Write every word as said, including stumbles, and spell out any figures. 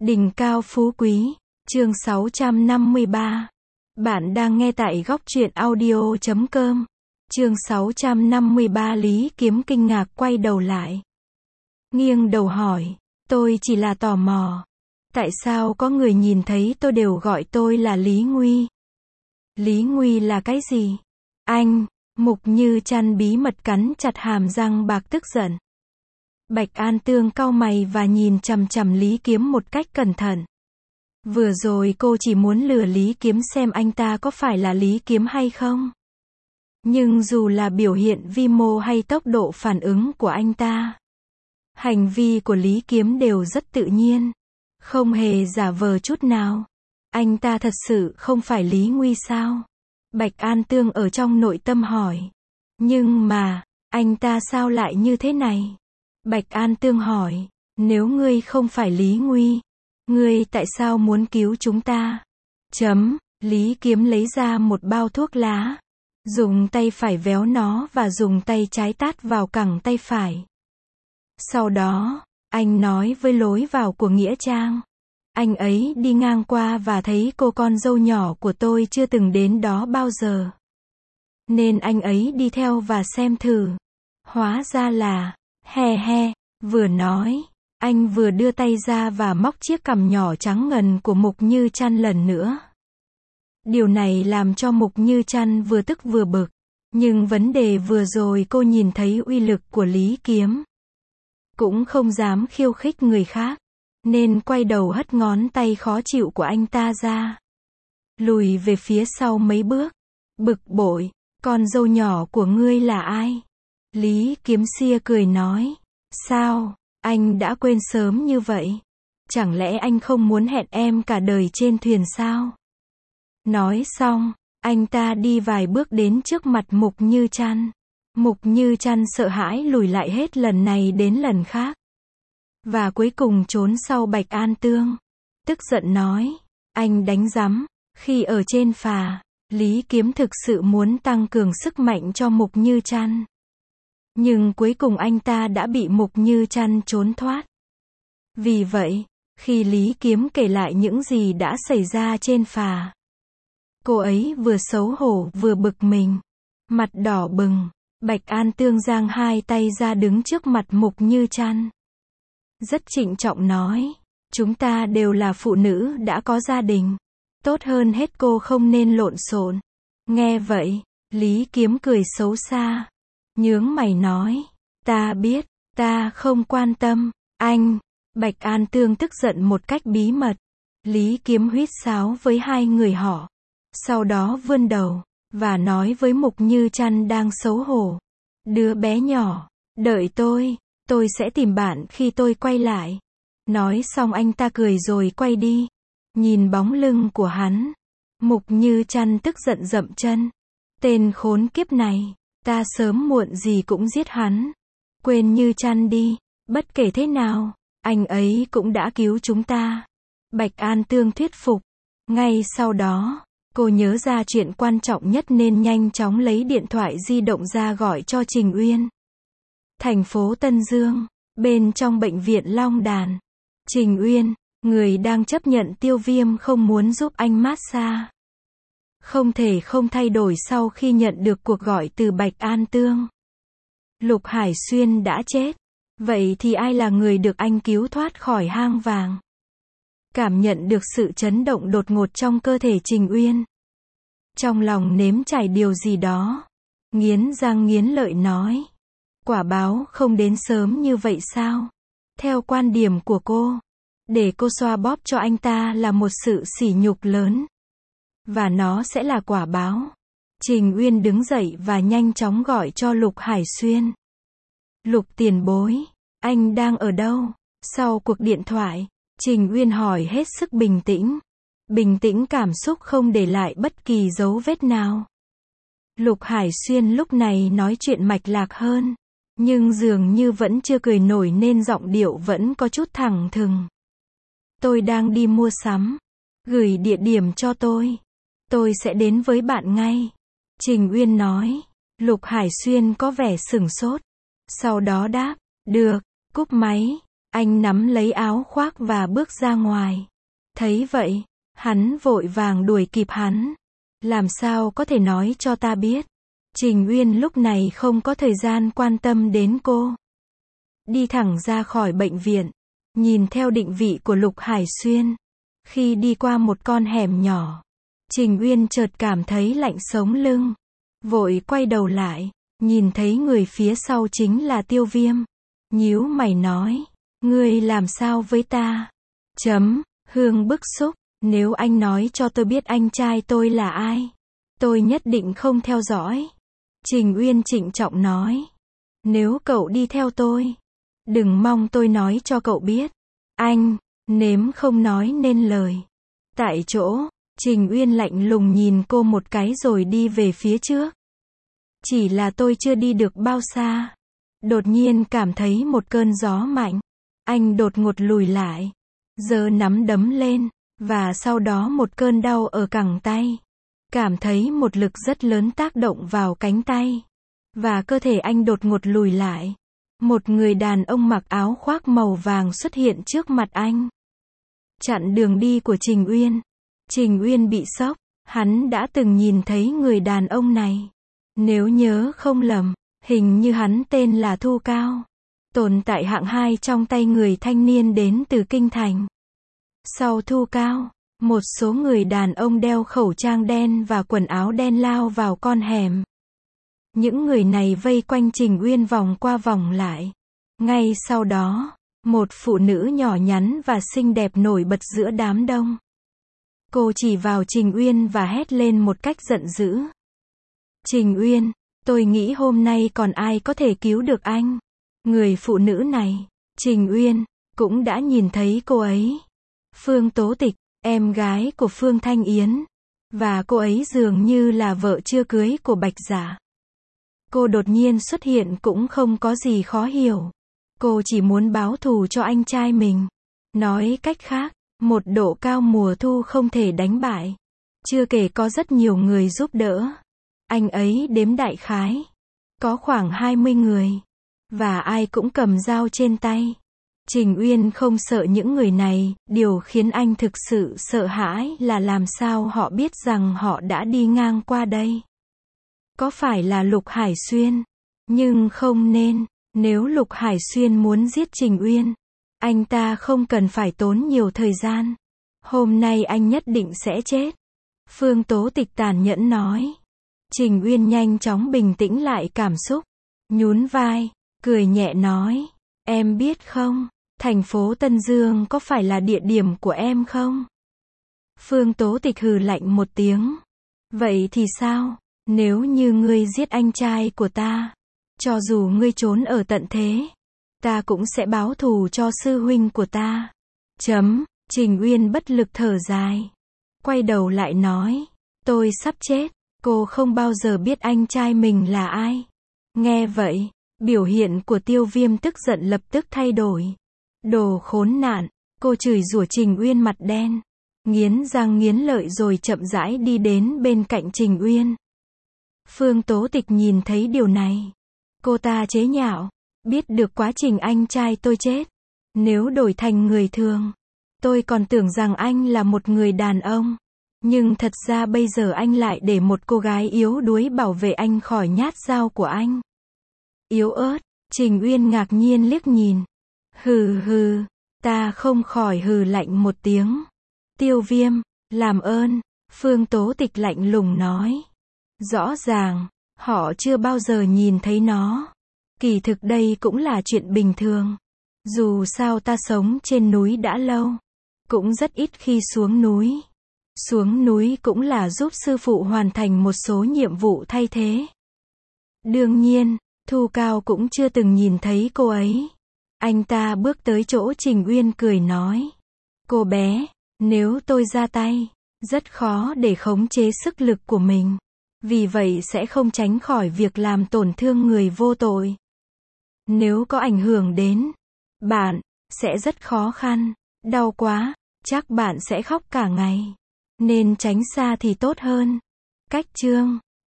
Đỉnh cao phú quý, chương sáu trăm năm mươi ba. Bạn đang nghe tại góc truyện audio chấm com. Chương sáu trăm năm mươi ba. Lý Kiếm kinh ngạc quay đầu lại. Nghiêng đầu hỏi, tôi chỉ là tò mò. Tại sao có người nhìn thấy tôi đều gọi tôi là Lý Nguy? Lý Nguy là cái gì? Anh, Mục Như Trăn bí mật cắn chặt hàm răng bạc tức giận. Bạch An Tương cau mày và nhìn chằm chằm Lý Kiếm một cách cẩn thận. Vừa rồi cô chỉ muốn lừa Lý Kiếm xem anh ta có phải là Lý Kiếm hay không. Nhưng dù là biểu hiện vi mô hay tốc độ phản ứng của anh ta, hành vi của Lý Kiếm đều rất tự nhiên, không hề giả vờ chút nào. Anh ta thật sự không phải Lý Nguy sao? Bạch An Tương ở trong nội tâm hỏi. Nhưng mà, anh ta sao lại như thế này? Bạch An Tương hỏi, nếu ngươi không phải Lý Nguy, ngươi tại sao muốn cứu chúng ta? Chấm, Lý Kiếm lấy ra một bao thuốc lá, dùng tay phải véo nó và dùng tay trái tát vào cẳng tay phải. Sau đó, anh nói với lối vào của Nghĩa Trang. Anh ấy đi ngang qua và thấy cô con dâu nhỏ của tôi chưa từng đến đó bao giờ. Nên anh ấy đi theo và xem thử. Hóa ra là, he he, vừa nói, anh vừa đưa tay ra và móc chiếc cằm nhỏ trắng ngần của Mục Như Trăn lần nữa. Điều này làm cho Mục Như Trăn vừa tức vừa bực. Nhưng vấn đề vừa rồi cô nhìn thấy uy lực của Lý Kiếm, cũng không dám khiêu khích người khác, nên quay đầu hất ngón tay khó chịu của anh ta ra, lùi về phía sau mấy bước, bực bội, con dâu nhỏ của ngươi là ai? Lý Kiếm xia cười nói, sao, anh đã quên sớm như vậy? Chẳng lẽ anh không muốn hẹn em cả đời trên thuyền sao? Nói xong, anh ta đi vài bước đến trước mặt Mục Như Trăn. Mục Như Trăn sợ hãi lùi lại hết lần này đến lần khác. Và cuối cùng trốn sau Bạch An Tương. Tức giận nói, anh đánh rắm, khi ở trên phà, Lý Kiếm thực sự muốn tăng cường sức mạnh cho Mục Như Trăn. Nhưng cuối cùng anh ta đã bị Mục Như Trăn trốn thoát. Vì vậy, khi Lý Kiếm kể lại những gì đã xảy ra trên phà, cô ấy vừa xấu hổ vừa bực mình, mặt đỏ bừng. Bạch An Tương giang hai tay ra đứng trước mặt Mục Như Trăn, rất trịnh trọng nói, chúng ta đều là phụ nữ đã có gia đình, tốt hơn hết cô không nên lộn xộn. Nghe vậy, Lý Kiếm cười xấu xa, nhướng mày nói, ta biết, ta không quan tâm, anh. Bạch An Tương tức giận một cách bí mật. Lý Kiếm huýt sáo với hai người họ, sau đó vươn đầu, và nói với Mục Như Trăn đang xấu hổ, đứa bé nhỏ, đợi tôi, tôi sẽ tìm bạn khi tôi quay lại. Nói xong anh ta cười rồi quay đi. Nhìn bóng lưng của hắn, Mục Như Trăn tức giận dậm chân, tên khốn kiếp này, ta sớm muộn gì cũng giết hắn. Quên Như Trăn đi, bất kể thế nào, anh ấy cũng đã cứu chúng ta. Bạch An Tương thuyết phục. Ngay sau đó, cô nhớ ra chuyện quan trọng nhất nên nhanh chóng lấy điện thoại di động ra gọi cho Trình Uyên. Thành phố Tân Dương, bên trong bệnh viện Long Đàn. Trình Uyên, người đang chấp nhận tiêu viêm không muốn giúp anh massage. Không thể không thay đổi sau khi nhận được cuộc gọi từ Bạch An Tương. Lục Hải Xuyên đã chết. Vậy thì ai là người được anh cứu thoát khỏi hang vàng? Cảm nhận được sự chấn động đột ngột trong cơ thể Trình Uyên, trong lòng nếm trải điều gì đó, nghiến răng nghiến lợi nói, quả báo không đến sớm như vậy sao? Theo quan điểm của cô, để cô xoa bóp cho anh ta là một sự sỉ nhục lớn, và nó sẽ là quả báo. Trình Uyên đứng dậy và nhanh chóng gọi cho Lục Hải Xuyên. Lục tiền bối, anh đang ở đâu? Sau cuộc điện thoại, Trình Uyên hỏi hết sức bình tĩnh. Bình tĩnh cảm xúc không để lại bất kỳ dấu vết nào. Lục Hải Xuyên lúc này nói chuyện mạch lạc hơn, nhưng dường như vẫn chưa cười nổi nên giọng điệu vẫn có chút thẳng thừng. Tôi đang đi mua sắm. Gửi địa điểm cho tôi. Tôi sẽ đến với bạn ngay. Trình Uyên nói. Lục Hải Xuyên có vẻ sửng sốt. Sau đó đáp, được, cúp máy. Anh nắm lấy áo khoác và bước ra ngoài. Thấy vậy, hắn vội vàng đuổi kịp hắn. Làm sao có thể nói cho ta biết. Trình Uyên lúc này không có thời gian quan tâm đến cô. Đi thẳng ra khỏi bệnh viện, nhìn theo định vị của Lục Hải Xuyên. Khi đi qua một con hẻm nhỏ, Trình Uyên chợt cảm thấy lạnh sống lưng. Vội quay đầu lại, nhìn thấy người phía sau chính là Tiêu Viêm. Nhíu mày nói, ngươi làm sao với ta? Chấm, Hương bức xúc, nếu anh nói cho tôi biết anh trai tôi là ai, tôi nhất định không theo dõi. Trình Uyên trịnh trọng nói, nếu cậu đi theo tôi, đừng mong tôi nói cho cậu biết. Anh, nếm không nói nên lời. Tại chỗ, Trình Uyên lạnh lùng nhìn cô một cái rồi đi về phía trước. Chỉ là tôi chưa đi được bao xa, đột nhiên cảm thấy một cơn gió mạnh. Anh đột ngột lùi lại, giơ nắm đấm lên, và sau đó một cơn đau ở cẳng tay. Cảm thấy một lực rất lớn tác động vào cánh tay, và cơ thể anh đột ngột lùi lại. Một người đàn ông mặc áo khoác màu vàng xuất hiện trước mặt anh, chặn đường đi của Trình Uyên. Trình Uyên bị sốc, hắn đã từng nhìn thấy người đàn ông này. Nếu nhớ không lầm, hình như hắn tên là Thu Cao, tồn tại hạng hai trong tay người thanh niên đến từ Kinh Thành. Sau Thu Cao, một số người đàn ông đeo khẩu trang đen và quần áo đen lao vào con hẻm. Những người này vây quanh Trình Uyên vòng qua vòng lại. Ngay sau đó, một phụ nữ nhỏ nhắn và xinh đẹp nổi bật giữa đám đông. Cô chỉ vào Trình Uyên và hét lên một cách giận dữ. Trình Uyên, tôi nghĩ hôm nay còn ai có thể cứu được anh. Người phụ nữ này, Trình Uyên, cũng đã nhìn thấy cô ấy. Phương Tố Tịch, em gái của Phương Thanh Yến. Và cô ấy dường như là vợ chưa cưới của Bạch Giả. Cô đột nhiên xuất hiện cũng không có gì khó hiểu. Cô chỉ muốn báo thù cho anh trai mình. Nói cách khác, một độ cao mùa thu không thể đánh bại. Chưa kể có rất nhiều người giúp đỡ. Anh ấy đếm đại khái. Có khoảng hai mươi người. Và ai cũng cầm dao trên tay. Trình Uyên không sợ những người này, điều khiến anh thực sự sợ hãi là làm sao họ biết rằng họ đã đi ngang qua đây. Có phải là Lục Hải Xuyên? Nhưng không nên, nếu Lục Hải Xuyên muốn giết Trình Uyên, anh ta không cần phải tốn nhiều thời gian. Hôm nay anh nhất định sẽ chết. Phương Tố Tịch tàn nhẫn nói. Trình Uyên nhanh chóng bình tĩnh lại cảm xúc, nhún vai, cười nhẹ nói, em biết không, thành phố Tân Dương có phải là địa điểm của em không? Phương Tố Tịch hừ lạnh một tiếng. Vậy thì sao, nếu như ngươi giết anh trai của ta, cho dù ngươi trốn ở tận thế, ta cũng sẽ báo thù cho sư huynh của ta. Chấm, Trình Uyên bất lực thở dài. Quay đầu lại nói, tôi sắp chết, cô không bao giờ biết anh trai mình là ai. Nghe vậy, biểu hiện của Tiêu Viêm tức giận lập tức thay đổi. Đồ khốn nạn, cô chửi rủa Trình Uyên mặt đen, nghiến răng nghiến lợi rồi chậm rãi đi đến bên cạnh Trình Uyên. Phương Tố Tịch nhìn thấy điều này. Cô ta chế nhạo, biết được quá trình anh trai tôi chết. Nếu đổi thành người thường, tôi còn tưởng rằng anh là một người đàn ông. Nhưng thật ra bây giờ anh lại để một cô gái yếu đuối bảo vệ anh khỏi nhát dao của anh. Yếu ớt, Trình Uyên ngạc nhiên liếc nhìn. Hừ hừ, ta không khỏi hừ lạnh một tiếng. Tiêu Viêm, làm ơn, Phương Tố Tịch lạnh lùng nói. Rõ ràng, họ chưa bao giờ nhìn thấy nó. Kỳ thực đây cũng là chuyện bình thường. Dù sao ta sống trên núi đã lâu, cũng rất ít khi xuống núi. Xuống núi cũng là giúp sư phụ hoàn thành một số nhiệm vụ thay thế. Đương nhiên, Thu Cao cũng chưa từng nhìn thấy cô ấy. Anh ta bước tới chỗ Trình Uyên cười nói. Cô bé, nếu tôi ra tay, rất khó để khống chế sức lực của mình. Vì vậy sẽ không tránh khỏi việc làm tổn thương người vô tội. Nếu có ảnh hưởng đến bạn, sẽ rất khó khăn. Đau quá, chắc bạn sẽ khóc cả ngày. Nên tránh xa thì tốt hơn. Cách chương